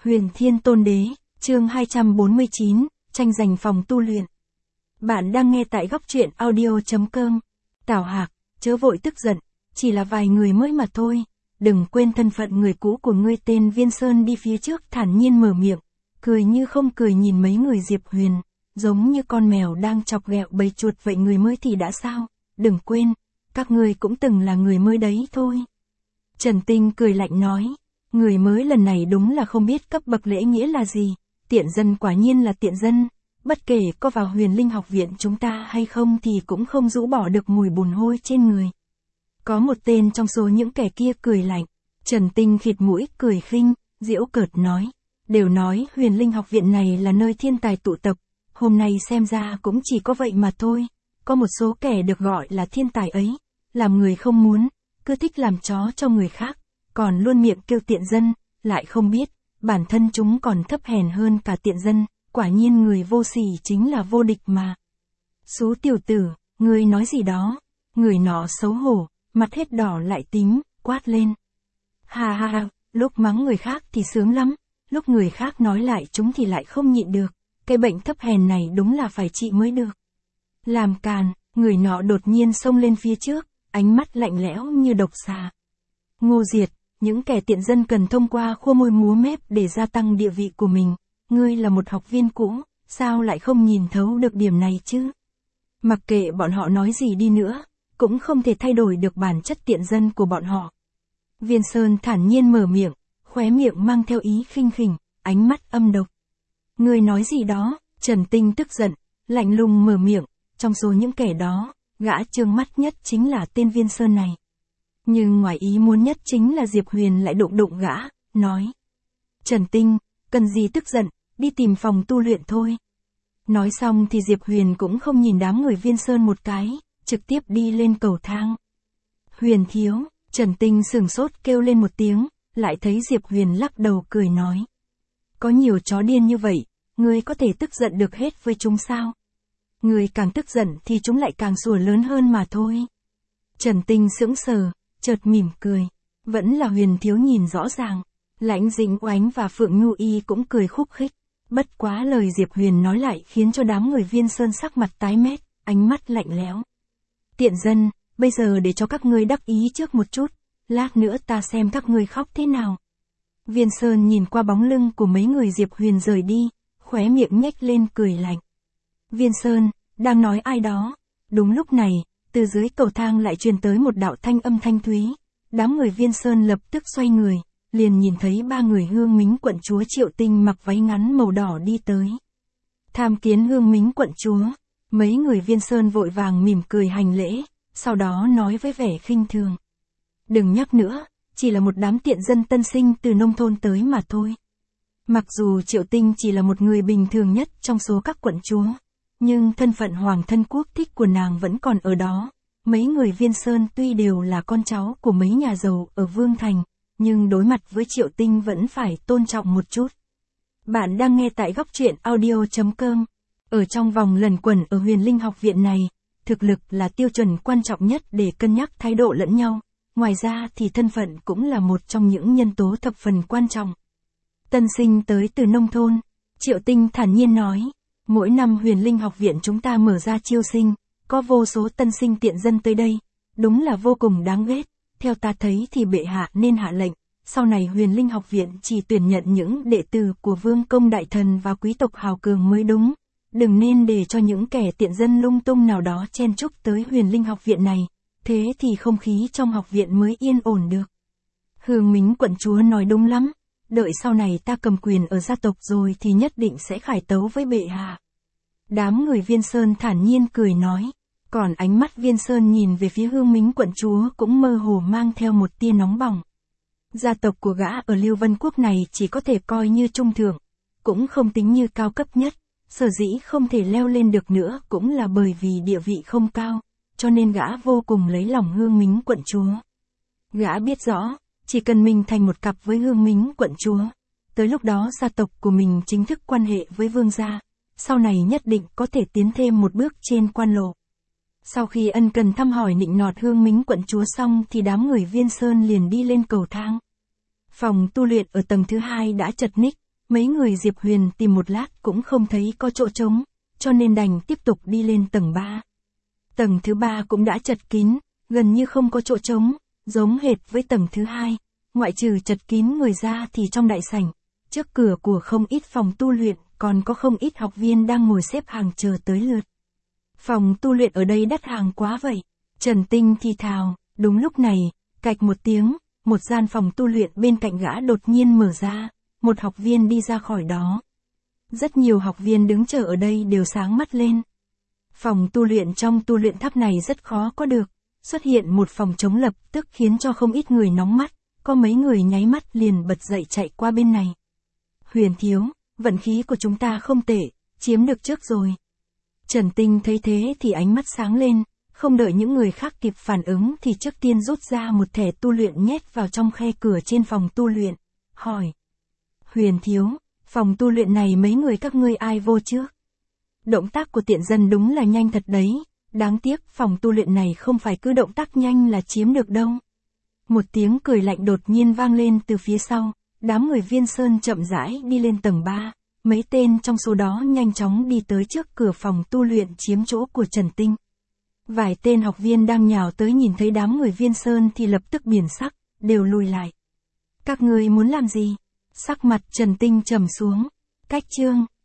Huyền Thiên Tôn Đế, chương 249, tranh giành phòng tu luyện. Bạn đang nghe tại góc truyện audio.com. Tào Hạc, chớ vội tức giận, chỉ là vài người mới mà thôi. Đừng quên thân phận người cũ của ngươi. Tên Viên Sơn đi phía trước thản nhiên mở miệng, cười như không cười nhìn mấy người Diệp Huyền, giống như con mèo đang chọc ghẹo bầy chuột vậy. Người mới thì đã sao, đừng quên, các ngươi cũng từng là người mới đấy thôi. Trần Tinh cười lạnh nói, người mới lần này đúng là không biết cấp bậc lễ nghĩa là gì, tiện dân quả nhiên là tiện dân, bất kể có vào Huyền Linh học viện chúng ta hay không thì cũng không rũ bỏ được mùi bùn hôi trên người. Có một tên trong số những kẻ kia cười lạnh, Trần Tinh khịt mũi cười khinh, giễu cợt nói, đều nói Huyền Linh học viện này là nơi thiên tài tụ tập, hôm nay xem ra cũng chỉ có vậy mà thôi, có một số kẻ được gọi là thiên tài ấy, làm người không muốn, cứ thích làm chó cho người khác, còn luôn miệng kêu tiện dân, lại không biết, bản thân chúng còn thấp hèn hơn cả tiện dân, quả nhiên người vô sỉ chính là vô địch mà. Xú tiểu tử, ngươi nói gì đó, người nọ xấu hổ, mặt hết đỏ lại tím, quát lên. Ha ha ha, lúc mắng người khác thì sướng lắm, lúc người khác nói lại chúng thì lại không nhịn được, cái bệnh thấp hèn này đúng là phải trị mới được. Làm càn, người nọ đột nhiên xông lên phía trước, ánh mắt lạnh lẽo như độc xà. Ngô Diệt, những kẻ tiện dân cần thông qua khua môi múa mép để gia tăng địa vị của mình, ngươi là một học viên cũ, sao lại không nhìn thấu được điểm này chứ? Mặc kệ bọn họ nói gì đi nữa, cũng không thể thay đổi được bản chất tiện dân của bọn họ. Viên Sơn thản nhiên mở miệng, khóe miệng mang theo ý khinh khỉnh, ánh mắt âm độc. Ngươi nói gì đó? Trần Tinh tức giận, lạnh lùng mở miệng, trong số những kẻ đó, gã trương mắt nhất chính là tên Viên Sơn này. Nhưng ngoài ý muốn nhất chính là Diệp Huyền lại đụng gã, nói. Trần Tinh, cần gì tức giận, đi tìm phòng tu luyện thôi. Nói xong thì Diệp Huyền cũng không nhìn đám người Viên Sơn một cái, trực tiếp đi lên cầu thang. Huyền thiếu, Trần Tinh sửng sốt kêu lên một tiếng, lại thấy Diệp Huyền lắc đầu cười nói. Có nhiều chó điên như vậy, ngươi có thể tức giận được hết với chúng sao? Ngươi càng tức giận thì chúng lại càng sủa lớn hơn mà thôi. Trần Tinh sững sờ, chợt mỉm cười, vẫn là Huyền thiếu nhìn rõ ràng. Lãnh Dĩnh Oánh và Phượng Nhu Y cũng cười khúc khích, bất quá lời Diệp Huyền nói lại khiến cho đám người Viên Sơn sắc mặt tái mét, ánh mắt lạnh lẽo. Tiện dân, bây giờ để cho các ngươi đắc ý trước một chút, lát nữa ta xem các ngươi khóc thế nào. Viên Sơn nhìn qua bóng lưng của mấy người Diệp Huyền rời đi, khóe miệng nhếch lên cười lạnh. Viên Sơn, đang nói ai đó? Đúng lúc này, từ dưới cầu thang lại truyền tới một đạo thanh âm thanh thúy, đám người Viên Sơn lập tức xoay người, liền nhìn thấy ba người Hương Mính quận chúa Triệu Tinh mặc váy ngắn màu đỏ đi tới. Tham kiến Hương Mính quận chúa, mấy người Viên Sơn vội vàng mỉm cười hành lễ, sau đó nói với vẻ khinh thường. Đừng nhắc nữa, chỉ là một đám tiện dân tân sinh từ nông thôn tới mà thôi. Mặc dù Triệu Tinh chỉ là một người bình thường nhất trong số các quận chúa, nhưng thân phận hoàng thân quốc thích của nàng vẫn còn ở đó. Mấy người Viên Sơn tuy đều là con cháu của mấy nhà giàu ở Vương Thành, nhưng đối mặt với Triệu Tinh vẫn phải tôn trọng một chút. Bạn đang nghe tại góc truyện audio.com. Ở trong vòng luẩn quẩn ở Huyền Linh học viện này, thực lực là tiêu chuẩn quan trọng nhất để cân nhắc thái độ lẫn nhau. Ngoài ra thì thân phận cũng là một trong những nhân tố thập phần quan trọng. Tân sinh tới từ nông thôn, Triệu Tinh thản nhiên nói, mỗi năm Huyền Linh học viện chúng ta mở ra chiêu sinh, có vô số tân sinh tiện dân tới đây, đúng là vô cùng đáng ghét. Theo ta thấy thì bệ hạ nên hạ lệnh, sau này Huyền Linh học viện chỉ tuyển nhận những đệ tử của vương công đại thần và quý tộc hào cường mới đúng. Đừng nên để cho những kẻ tiện dân lung tung nào đó chen chúc tới Huyền Linh học viện này, thế thì không khí trong học viện mới yên ổn được. Hương Mính quận chúa nói đúng lắm, đợi sau này ta cầm quyền ở gia tộc rồi thì nhất định sẽ khải tấu với bệ hạ. Đám người Viên Sơn thản nhiên cười nói, còn ánh mắt Viên Sơn nhìn về phía Hương Mính quận chúa cũng mơ hồ mang theo một tia nóng bỏng. Gia tộc của gã ở Lưu Vân Quốc này chỉ có thể coi như trung thượng, cũng không tính như cao cấp nhất, sở dĩ không thể leo lên được nữa cũng là bởi vì địa vị không cao, cho nên gã vô cùng lấy lòng Hương Mính quận chúa. Gã biết rõ, chỉ cần mình thành một cặp với Hương Mính quận chúa, tới lúc đó gia tộc của mình chính thức quan hệ với vương gia, sau này nhất định có thể tiến thêm một bước trên quan lộ. Sau khi ân cần thăm hỏi nịnh nọt Hương Mính quận chúa xong thì đám người Viên Sơn liền đi lên cầu thang. Phòng tu luyện ở tầng thứ 2 đã chật ních, Mấy người Diệp Huyền tìm một lát cũng không thấy có chỗ trống, cho nên đành tiếp tục đi lên tầng 3. Tầng thứ 3 cũng đã chật kín, gần như không có chỗ trống, giống hệt với tầng thứ 2. Ngoại trừ chật kín người ra thì trong đại sảnh, trước cửa của không ít phòng tu luyện, còn có không ít học viên đang ngồi xếp hàng chờ tới lượt. Phòng tu luyện ở đây đắt hàng quá vậy. Trần Tinh thì thào, đúng lúc này, cạch một tiếng, một gian phòng tu luyện bên cạnh gã đột nhiên mở ra, một học viên đi ra khỏi đó. Rất nhiều học viên đứng chờ ở đây đều sáng mắt lên. Phòng tu luyện trong tu luyện tháp này rất khó có được, xuất hiện một phòng trống lập tức khiến cho không ít người nóng mắt, có mấy người nháy mắt liền bật dậy chạy qua bên này. Huyền thiếu, vận khí của chúng ta không tệ, chiếm được trước rồi. Trần Tinh thấy thế thì ánh mắt sáng lên, không đợi những người khác kịp phản ứng thì trước tiên rút ra một thẻ tu luyện nhét vào trong khe cửa trên phòng tu luyện, hỏi. Huyền thiếu, phòng tu luyện này mấy người các ngươi ai vô trước? Động tác của tiện dân đúng là nhanh thật đấy, đáng tiếc phòng tu luyện này không phải cứ động tác nhanh là chiếm được đâu. Một tiếng cười lạnh đột nhiên vang lên từ phía sau, đám người Viên Sơn chậm rãi đi lên tầng 3, mấy tên trong số đó nhanh chóng đi tới trước cửa phòng tu luyện chiếm chỗ của Trần Tinh. Vài tên học viên đang nhào tới nhìn thấy đám người Viên Sơn thì lập tức biến sắc, đều lùi lại. Các ngươi muốn làm gì? Sắc mặt Trần Tinh trầm xuống. Cách chương